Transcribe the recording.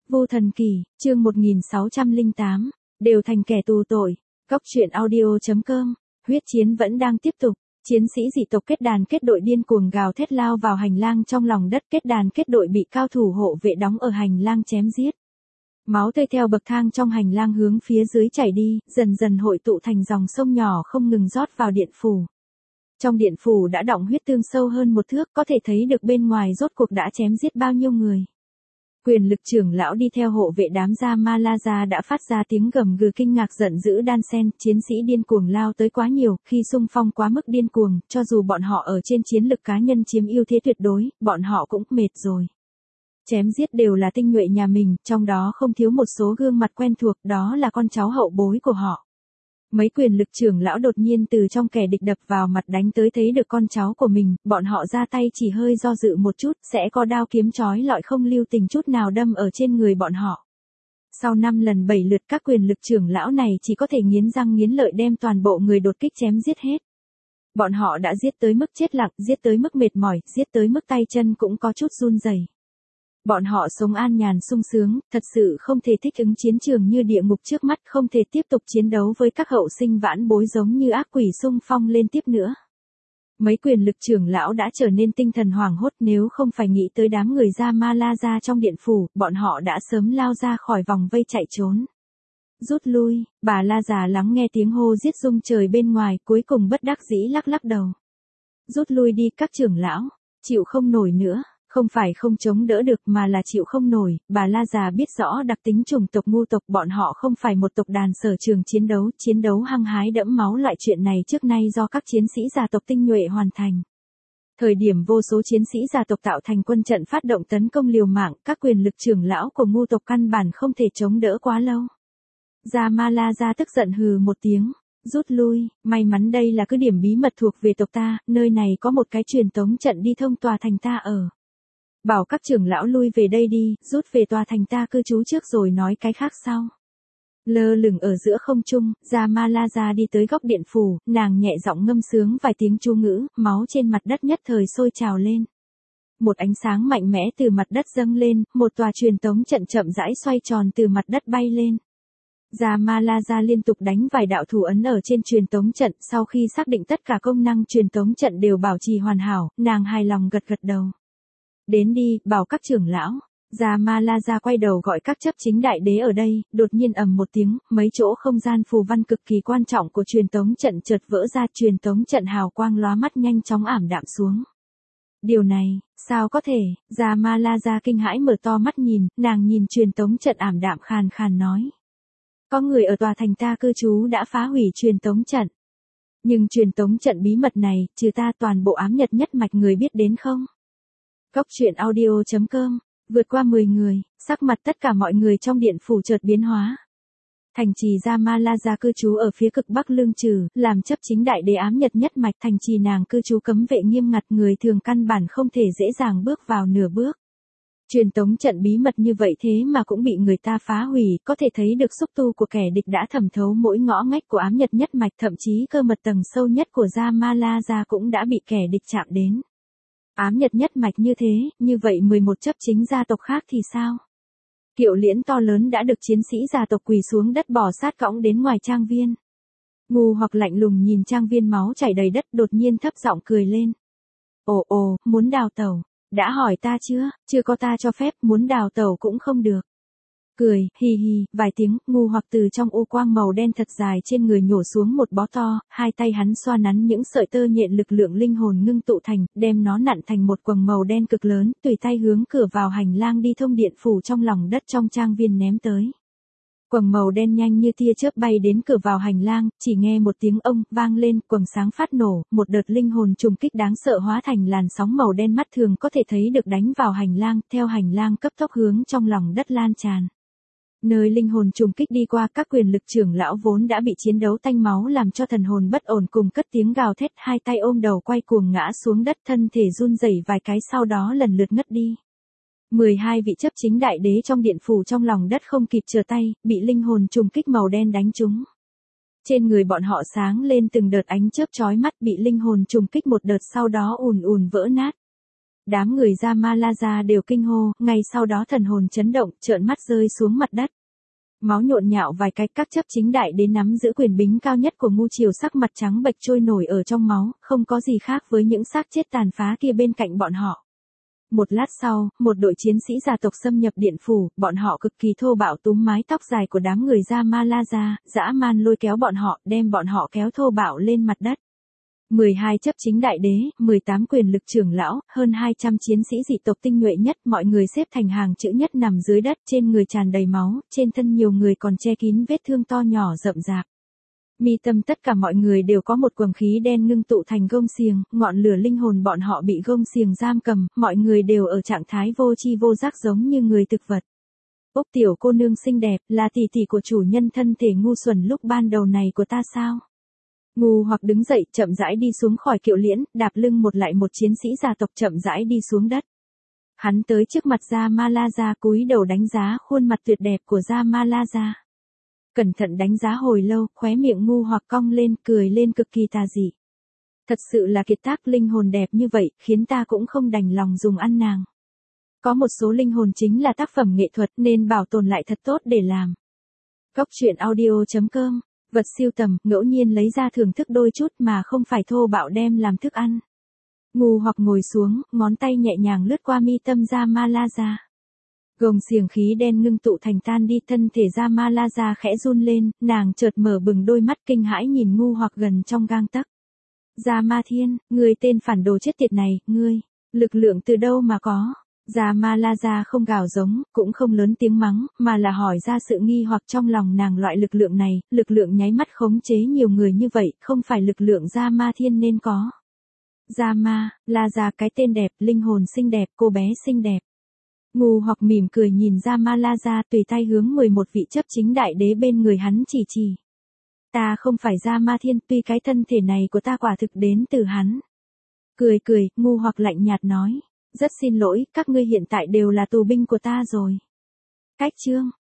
Vô Thần Kỳ, chương 1608, đều thành kẻ tù tội. Góc truyện audio.com, huyết chiến vẫn đang tiếp tục. Chiến sĩ dị tộc kết đàn kết đội điên cuồng gào thét lao vào hành lang trong lòng đất, kết đàn kết đội bị cao thủ hộ vệ đóng ở hành lang chém giết. Máu tươi theo bậc thang trong hành lang hướng phía dưới chảy đi, dần dần hội tụ thành dòng sông nhỏ không ngừng rót vào điện phủ. Trong điện phủ đã đọng huyết tương sâu hơn một thước, có thể thấy được bên ngoài rốt cuộc đã chém giết bao nhiêu người. Quyền lực trưởng lão đi theo hộ vệ đám Ra-ma-la-ra đã phát ra tiếng gầm gừ kinh ngạc giận dữ đan sen, chiến sĩ điên cuồng lao tới quá nhiều, khi xung phong quá mức điên cuồng, cho dù bọn họ ở trên chiến lực cá nhân chiếm ưu thế tuyệt đối, bọn họ cũng mệt rồi. Chém giết đều là tinh nhuệ nhà mình, trong đó không thiếu một số gương mặt quen thuộc, đó là con cháu hậu bối của họ. Mấy quyền lực trưởng lão đột nhiên từ trong kẻ địch đập vào mặt đánh tới, thấy được con cháu của mình, bọn họ ra tay chỉ hơi do dự một chút, sẽ có đao kiếm chói lọi không lưu tình chút nào đâm ở trên người bọn họ. Sau 5 lần 7 lượt các quyền lực trưởng lão này chỉ có thể nghiến răng nghiến lợi đem toàn bộ người đột kích chém giết hết. Bọn họ đã giết tới mức chết lặng, giết tới mức mệt mỏi, giết tới mức tay chân cũng có chút run rẩy. Bọn họ sống an nhàn sung sướng, thật sự không thể thích ứng chiến trường như địa ngục trước mắt, không thể tiếp tục chiến đấu với các hậu sinh vãn bối giống như ác quỷ xung phong lên tiếp nữa. Mấy quyền lực trưởng lão đã trở nên tinh thần hoảng hốt, nếu không phải nghĩ tới đám người Ra-ma-la-ra trong điện phủ, bọn họ đã sớm lao ra khỏi vòng vây chạy trốn. Rút lui, bà La già lắng nghe tiếng hô giết rung trời bên ngoài, cuối cùng bất đắc dĩ lắc lắc đầu. Rút lui đi các trưởng lão, chịu không nổi nữa. Không phải không chống đỡ được mà là chịu không nổi, bà La già biết rõ đặc tính chủng tộc ngu tộc, bọn họ không phải một tộc đàn sở trường chiến đấu hăng hái đẫm máu, loại chuyện này trước nay do các chiến sĩ gia tộc tinh nhuệ hoàn thành. Thời điểm vô số chiến sĩ gia tộc tạo thành quân trận phát động tấn công liều mạng, các quyền lực trưởng lão của ngu tộc căn bản không thể chống đỡ quá lâu. Ra-ma-la-ra tức giận hừ một tiếng. Rút lui, may mắn đây là cứ điểm bí mật thuộc về tộc ta, nơi này có một cái truyền tống trận đi thông tòa thành ta ở. Bảo các trưởng lão lui về đây đi, rút về tòa thành ta cư trú trước rồi nói cái khác sau. Lơ lửng ở giữa không trung, Ra-ma-la-ra đi tới góc điện phủ, nàng nhẹ giọng ngâm sướng vài tiếng chú ngữ, máu trên mặt đất nhất thời sôi trào lên. Một ánh sáng mạnh mẽ từ mặt đất dâng lên, một tòa truyền tống trận chậm rãi xoay tròn từ mặt đất bay lên. Ra-ma-la-ra liên tục đánh vài đạo thủ ấn ở trên truyền tống trận, sau khi xác định tất cả công năng truyền tống trận đều bảo trì hoàn hảo, nàng hài lòng gật gật đầu. Đến đi, bảo các trưởng lão. Ra-ma-la-ra quay đầu gọi các chấp chính đại đế ở đây, đột nhiên ầm một tiếng, mấy chỗ không gian phù văn cực kỳ quan trọng của truyền tống trận chợt vỡ ra, truyền tống trận hào quang lóa mắt nhanh chóng ảm đạm xuống. Điều này, sao có thể? Ra-ma-la-ra kinh hãi mở to mắt nhìn, nàng nhìn truyền tống trận ảm đạm khàn khàn nói. Có người ở tòa thành ta cư trú đã phá hủy truyền tống trận. Nhưng truyền tống trận bí mật này, trừ ta toàn bộ ám nhật nhất mạch người biết đến không? Góc truyện audio.com, vượt qua 10 người, sắc mặt tất cả mọi người trong điện phủ chợt biến hóa. Thành trì Ra-ma-la-ra cư trú ở phía cực bắc lương trừ, làm chấp chính đại đế ám nhật nhất mạch, thành trì nàng cư trú cấm vệ nghiêm ngặt, người thường căn bản không thể dễ dàng bước vào nửa bước. Truyền tống trận bí mật như vậy thế mà cũng bị người ta phá hủy, có thể thấy được xúc tu của kẻ địch đã thẩm thấu mỗi ngõ ngách của ám nhật nhất mạch, thậm chí cơ mật tầng sâu nhất của Ra-ma-la-ra cũng đã bị kẻ địch chạm đến. Ám nhật nhất mạch như thế, như vậy 11 chấp chính gia tộc khác thì sao? Kiệu liễn to lớn đã được chiến sĩ gia tộc quỳ xuống đất bò sát cõng đến ngoài trang viên. Ngu hoặc lạnh lùng nhìn trang viên máu chảy đầy đất, đột nhiên thấp giọng cười lên. Ồ, muốn đào tẩu, đã hỏi ta chưa có ta cho phép, muốn đào tẩu cũng không được. Cười, hi hi, vài tiếng, ngu hoặc từ trong ô quang màu đen thật dài trên người nhổ xuống một bó to, hai tay hắn xoa nắn những sợi tơ nhện lực lượng linh hồn ngưng tụ thành, đem nó nặn thành một quầng màu đen cực lớn, tùy tay hướng cửa vào hành lang đi thông điện phủ trong lòng đất trong trang viên ném tới. Quầng màu đen nhanh như tia chớp bay đến cửa vào hành lang, chỉ nghe một tiếng ông vang lên, quầng sáng phát nổ, một đợt linh hồn trùng kích đáng sợ hóa thành làn sóng màu đen mắt thường có thể thấy được đánh vào hành lang, theo hành lang cấp tốc hướng trong lòng đất lan tràn. Nơi linh hồn trùng kích đi qua, các quyền lực trưởng lão vốn đã bị chiến đấu tanh máu làm cho thần hồn bất ổn cùng cất tiếng gào thét, hai tay ôm đầu quay cuồng ngã xuống đất, thân thể run rẩy vài cái sau đó lần lượt ngất đi. 12 vị chấp chính đại đế trong điện phủ trong lòng đất không kịp trở tay, bị linh hồn trùng kích màu đen đánh trúng. Trên người bọn họ sáng lên từng đợt ánh chớp chói mắt, bị linh hồn trùng kích một đợt sau đó ùn ùn vỡ nát. Đám người Ramallah đều kinh hô, ngay sau đó thần hồn chấn động, trợn mắt rơi xuống mặt đất. Máu nhộn nhạo vài cái, các chấp chính đại đế nắm giữ quyền bính cao nhất của ngu triều sắc mặt trắng bệch trôi nổi ở trong máu, không có gì khác với những xác chết tàn phá kia bên cạnh bọn họ. Một lát sau, một đội chiến sĩ gia tộc xâm nhập điện phủ, bọn họ cực kỳ thô bạo túm mái tóc dài của đám người Ramallah ra, dã man lôi kéo bọn họ, đem bọn họ kéo thô bạo lên mặt đất. 12 chấp chính đại đế, 18 quyền lực trưởng lão, hơn 200 chiến sĩ dị tộc tinh nhuệ nhất, mọi người xếp thành hàng chữ nhất nằm dưới đất, trên người tràn đầy máu, trên thân nhiều người còn che kín vết thương to nhỏ rậm rạp. Mi tâm tất cả mọi người đều có một quầng khí đen ngưng tụ thành gông xiềng, ngọn lửa linh hồn bọn họ bị gông xiềng giam cầm, mọi người đều ở trạng thái vô tri vô giác giống như người thực vật. Úc tiểu cô nương xinh đẹp, là tỷ tỷ của chủ nhân thân thể ngu xuẩn lúc ban đầu này của ta sao? Ngu hoặc đứng dậy, chậm rãi đi xuống khỏi kiệu liễn, đạp lưng một lại một chiến sĩ gia tộc chậm rãi đi xuống đất. Hắn tới trước mặt Ramallah cúi đầu đánh giá khuôn mặt tuyệt đẹp của Ramallah. Cẩn thận đánh giá hồi lâu, khóe miệng ngu hoặc cong lên, cười lên cực kỳ tà dị. Thật sự là kiệt tác linh hồn đẹp như vậy, khiến ta cũng không đành lòng dùng ăn nàng. Có một số linh hồn chính là tác phẩm nghệ thuật nên bảo tồn lại thật tốt để làm. Cốc truyện audio.com, vật siêu tầm, ngẫu nhiên lấy ra thưởng thức đôi chút mà không phải thô bạo đem làm thức ăn. Ngu hoặc ngồi xuống, ngón tay nhẹ nhàng lướt qua mi tâm Ramallah. Gồng xiềng khí đen ngưng tụ thành tan đi, thân thể Ramallah khẽ run lên, nàng chợt mở bừng đôi mắt kinh hãi nhìn ngu hoặc gần trong gang tấc. Thiên, ngươi tên phản đồ chết tiệt này, ngươi, lực lượng từ đâu mà có? Ramallah không gào giống, cũng không lớn tiếng mắng, mà là hỏi ra sự nghi hoặc trong lòng nàng. Loại lực lượng này, lực lượng nháy mắt khống chế nhiều người như vậy, không phải lực lượng Thiên nên có. Cái tên đẹp, linh hồn xinh đẹp, cô bé xinh đẹp. Ngu hoặc mỉm cười nhìn Ramallah, tùy tay hướng 11 vị chấp chính đại đế bên người hắn chỉ. Ta không phải Thiên, tuy cái thân thể này của ta quả thực đến từ hắn. Cười, ngu hoặc lạnh nhạt nói. Rất xin lỗi, các ngươi hiện tại đều là tù binh của ta rồi. Cách chương